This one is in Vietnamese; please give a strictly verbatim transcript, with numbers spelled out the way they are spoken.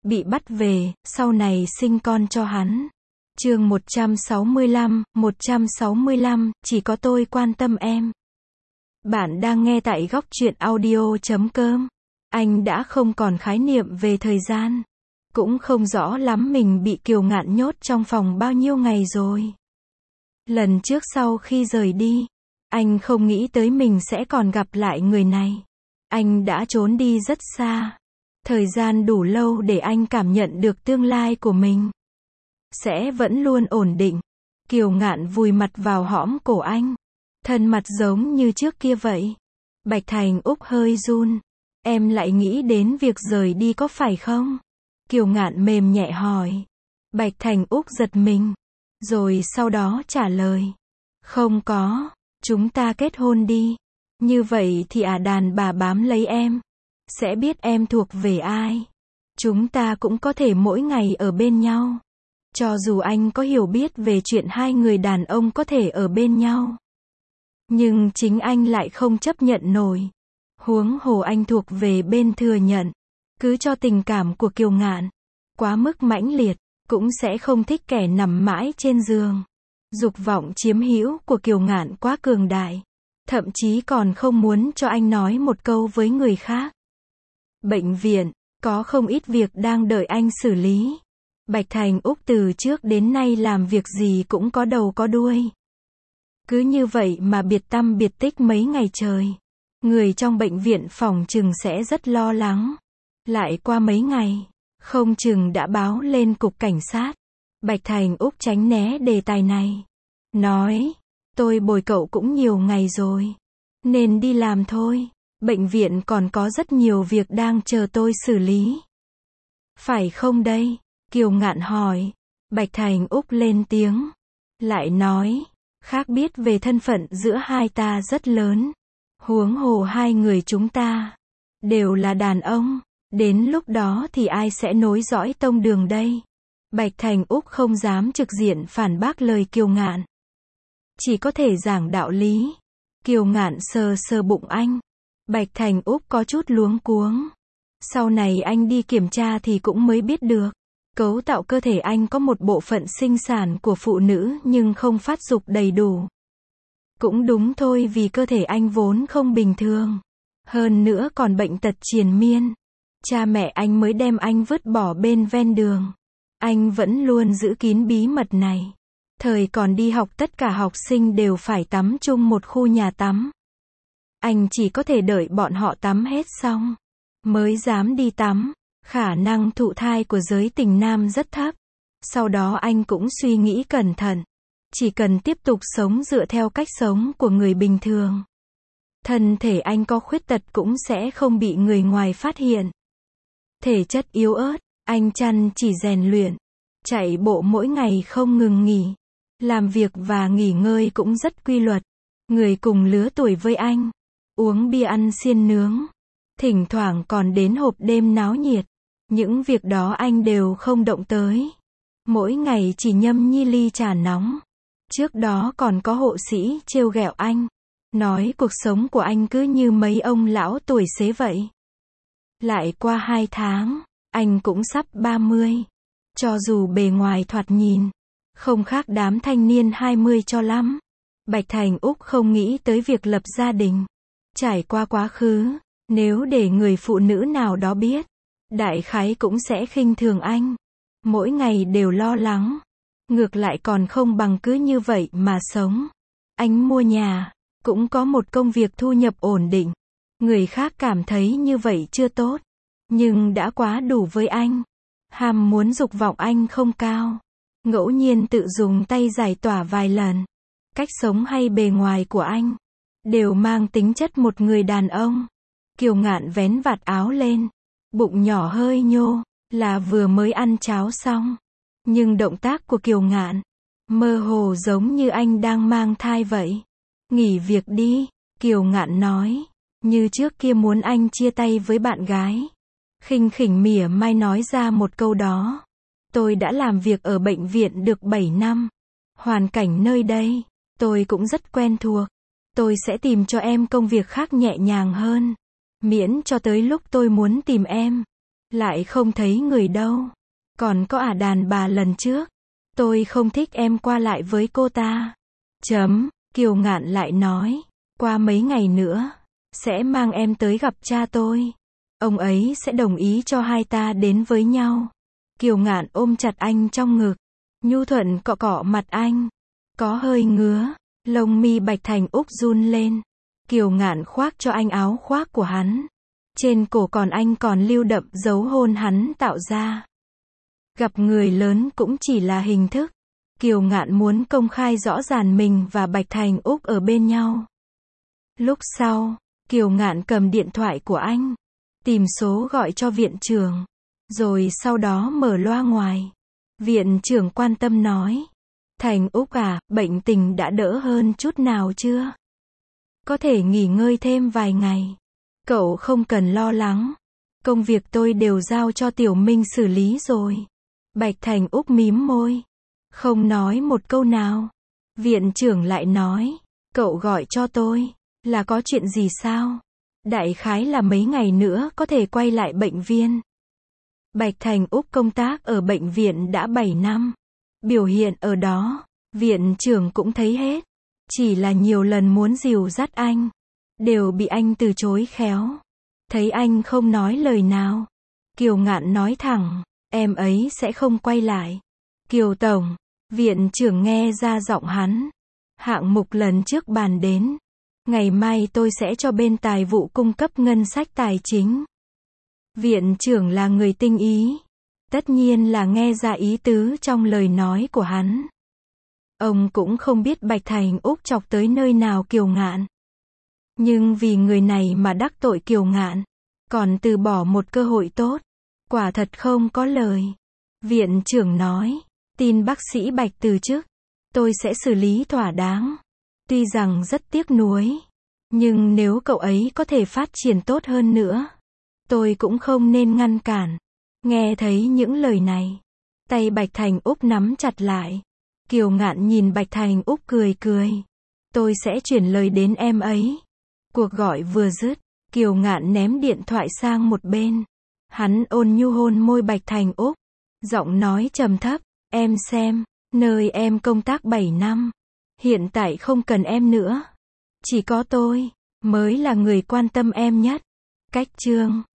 bị bắt về, sau này sinh con cho hắn. Chương một trăm sáu mươi lăm, một trăm sáu mươi lăm, chỉ có tôi quan tâm em. Bạn đang nghe tại góc truyện audio chấm com. Anh đã không còn khái niệm về thời gian. Cũng không rõ lắm mình bị Kiều Ngạn nhốt trong phòng bao nhiêu ngày rồi. Lần trước sau khi rời đi, anh không nghĩ tới mình sẽ còn gặp lại người này. Anh đã trốn đi rất xa. Thời gian đủ lâu để anh cảm nhận được tương lai của mình sẽ vẫn luôn ổn định. Kiều Ngạn vùi mặt vào hõm cổ anh. Thân mặt giống như trước kia vậy. Bạch Thành Úc hơi run. Em lại nghĩ đến việc rời đi có phải không? Kiều Ngạn mềm nhẹ hỏi. Bạch Thành Úc giật mình. Rồi sau đó trả lời. Không có. Chúng ta kết hôn đi. Như vậy thì à đàn bà bám lấy em. Sẽ biết em thuộc về ai. Chúng ta cũng có thể mỗi ngày ở bên nhau. Cho dù anh có hiểu biết về chuyện hai người đàn ông có thể ở bên nhau. Nhưng chính anh lại không chấp nhận nổi. Huống hồ anh thuộc về bên thừa nhận. Cứ cho tình cảm của Kiều Ngạn quá mức mãnh liệt, cũng sẽ không thích kẻ nằm mãi trên giường. Dục vọng chiếm hữu của Kiều Ngạn quá cường đại. Thậm chí còn không muốn cho anh nói một câu với người khác. Bệnh viện, có không ít việc đang đợi anh xử lý. Bạch Thành Úc từ trước đến nay làm việc gì cũng có đầu có đuôi. Cứ như vậy mà biệt tăm biệt tích mấy ngày trời. Người trong bệnh viện phòng chừng sẽ rất lo lắng. Lại qua mấy ngày, không chừng đã báo lên cục cảnh sát. Bạch Thành Úc tránh né đề tài này. Nói, tôi bồi cậu cũng nhiều ngày rồi. Nên đi làm thôi. Bệnh viện còn có rất nhiều việc đang chờ tôi xử lý. Phải không đây? Kiều Ngạn hỏi. Bạch Thành Úc lên tiếng. Lại nói, khác biết về thân phận giữa hai ta rất lớn. Huống hồ hai người chúng ta đều là đàn ông. Đến lúc đó thì ai sẽ nối dõi tông đường đây? Bạch Thành Úc không dám trực diện phản bác lời Kiều Ngạn. Chỉ có thể giảng đạo lý. Kiều Ngạn sờ sờ bụng anh. Bạch Thành Úc có chút luống cuống. Sau này anh đi kiểm tra thì cũng mới biết được. Cấu tạo cơ thể anh có một bộ phận sinh sản của phụ nữ nhưng không phát dục đầy đủ. Cũng đúng thôi, vì cơ thể anh vốn không bình thường. Hơn nữa còn bệnh tật triền miên. Cha mẹ anh mới đem anh vứt bỏ bên ven đường. Anh vẫn luôn giữ kín bí mật này. Thời còn đi học tất cả học sinh đều phải tắm chung một khu nhà tắm. Anh chỉ có thể đợi bọn họ tắm hết xong mới dám đi tắm. Khả năng thụ thai của giới tình nam rất thấp. Sau đó anh cũng suy nghĩ cẩn thận. Chỉ cần tiếp tục sống dựa theo cách sống của người bình thường, thân thể anh có khuyết tật cũng sẽ không bị người ngoài phát hiện. Thể chất yếu ớt, anh chăm chỉ rèn luyện, chạy bộ mỗi ngày không ngừng nghỉ. Làm việc và nghỉ ngơi cũng rất quy luật. Người cùng lứa tuổi với anh, uống bia ăn xiên nướng. Thỉnh thoảng còn đến hộp đêm náo nhiệt. Những việc đó anh đều không động tới. Mỗi ngày chỉ nhâm nhi ly trà nóng. Trước đó còn có hộ sĩ trêu ghẹo anh. Nói cuộc sống của anh cứ như mấy ông lão tuổi xế vậy. Lại qua hai tháng, anh cũng sắp ba mươi. Cho dù bề ngoài thoạt nhìn không khác đám thanh niên hai mươi cho lắm. Bạch Thành Úc không nghĩ tới việc lập gia đình. Trải qua quá khứ, nếu để người phụ nữ nào đó biết, đại khái cũng sẽ khinh thường anh. Mỗi ngày đều lo lắng. Ngược lại còn không bằng cứ như vậy mà sống. Anh mua nhà, cũng có một công việc thu nhập ổn định. Người khác cảm thấy như vậy chưa tốt, nhưng đã quá đủ với anh. Ham muốn dục vọng anh không cao. Ngẫu nhiên tự dùng tay giải tỏa vài lần. Cách sống hay bề ngoài của anh đều mang tính chất một người đàn ông. Kiều Ngạn vén vạt áo lên. Bụng nhỏ hơi nhô, là vừa mới ăn cháo xong. Nhưng động tác của Kiều Ngạn mơ hồ giống như anh đang mang thai vậy. Nghỉ việc đi, Kiều Ngạn nói. Như trước kia muốn anh chia tay với bạn gái. Khinh khỉnh mỉa mai nói ra một câu đó. Tôi đã làm việc ở bệnh viện được bảy năm. Hoàn cảnh nơi đây, tôi cũng rất quen thuộc. Tôi sẽ tìm cho em công việc khác nhẹ nhàng hơn. Miễn cho tới lúc tôi muốn tìm em, Lại không thấy người đâu. Còn có ả đàn bà lần trước. Tôi không thích em qua lại với cô ta. Chấm, Kiều Ngạn lại nói. Qua mấy ngày nữa, sẽ mang em tới gặp cha tôi. Ông ấy sẽ đồng ý cho hai ta đến với nhau. Kiều Ngạn ôm chặt anh trong ngực. Nhu thuận cọ cọ mặt anh. Có hơi ngứa. Lông mi Bạch Thành Úc run lên. Kiều Ngạn khoác cho anh áo khoác của hắn. Trên cổ còn anh còn lưu đậm dấu hôn hắn tạo ra. Gặp người lớn cũng chỉ là hình thức. Kiều Ngạn muốn công khai rõ ràng mình và Bạch Thành Úc ở bên nhau. Lúc sau, Kiều Ngạn cầm điện thoại của anh. Tìm số gọi cho viện trưởng. Rồi sau đó mở loa ngoài. Viện trưởng quan tâm nói. Thành Úc à, bệnh tình đã đỡ hơn chút nào chưa? Có thể nghỉ ngơi thêm vài ngày. Cậu không cần lo lắng. Công việc tôi đều giao cho Tiểu Minh xử lý rồi. Bạch Thành Úc mím môi. Không nói một câu nào. Viện trưởng lại nói. Cậu gọi cho tôi. Là có chuyện gì sao? Đại khái là mấy ngày nữa có thể quay lại bệnh viện. Bạch Thành Úc công tác ở bệnh viện đã bảy năm. Biểu hiện ở đó, viện trưởng cũng thấy hết. Chỉ là nhiều lần muốn dìu dắt anh. Đều bị anh từ chối khéo. Thấy anh không nói lời nào. Kiều Ngạn nói thẳng. Em ấy sẽ không quay lại. Kiều Tổng. Viện trưởng nghe ra giọng hắn. Hạng mục lần trước bàn đến. Ngày mai tôi sẽ cho bên tài vụ cung cấp ngân sách tài chính. Viện trưởng là người tinh ý. Tất nhiên là nghe ra ý tứ trong lời nói của hắn. Ông cũng không biết Bạch Thành Úc chọc tới nơi nào Kiều Ngạn. Nhưng vì người này mà đắc tội Kiều Ngạn. Còn từ bỏ một cơ hội tốt. Quả thật không có lời. Viện trưởng nói. Tin bác sĩ Bạch từ chức. Tôi sẽ xử lý thỏa đáng. Tuy rằng rất tiếc nuối. Nhưng nếu cậu ấy có thể phát triển tốt hơn nữa. Tôi cũng không nên ngăn cản. Nghe thấy những lời này. Tay Bạch Thành Úc nắm chặt lại. Kiều Ngạn nhìn Bạch Thành Úc cười cười. Tôi sẽ chuyển lời đến em ấy. Cuộc gọi vừa dứt. Kiều Ngạn ném điện thoại sang một bên. Hắn ôn nhu hôn môi Bạch Thành Úc. Giọng nói trầm thấp. Em xem. Nơi em công tác bảy năm. Hiện tại không cần em nữa. Chỉ có tôi. Mới là người quan tâm em nhất. Cách chương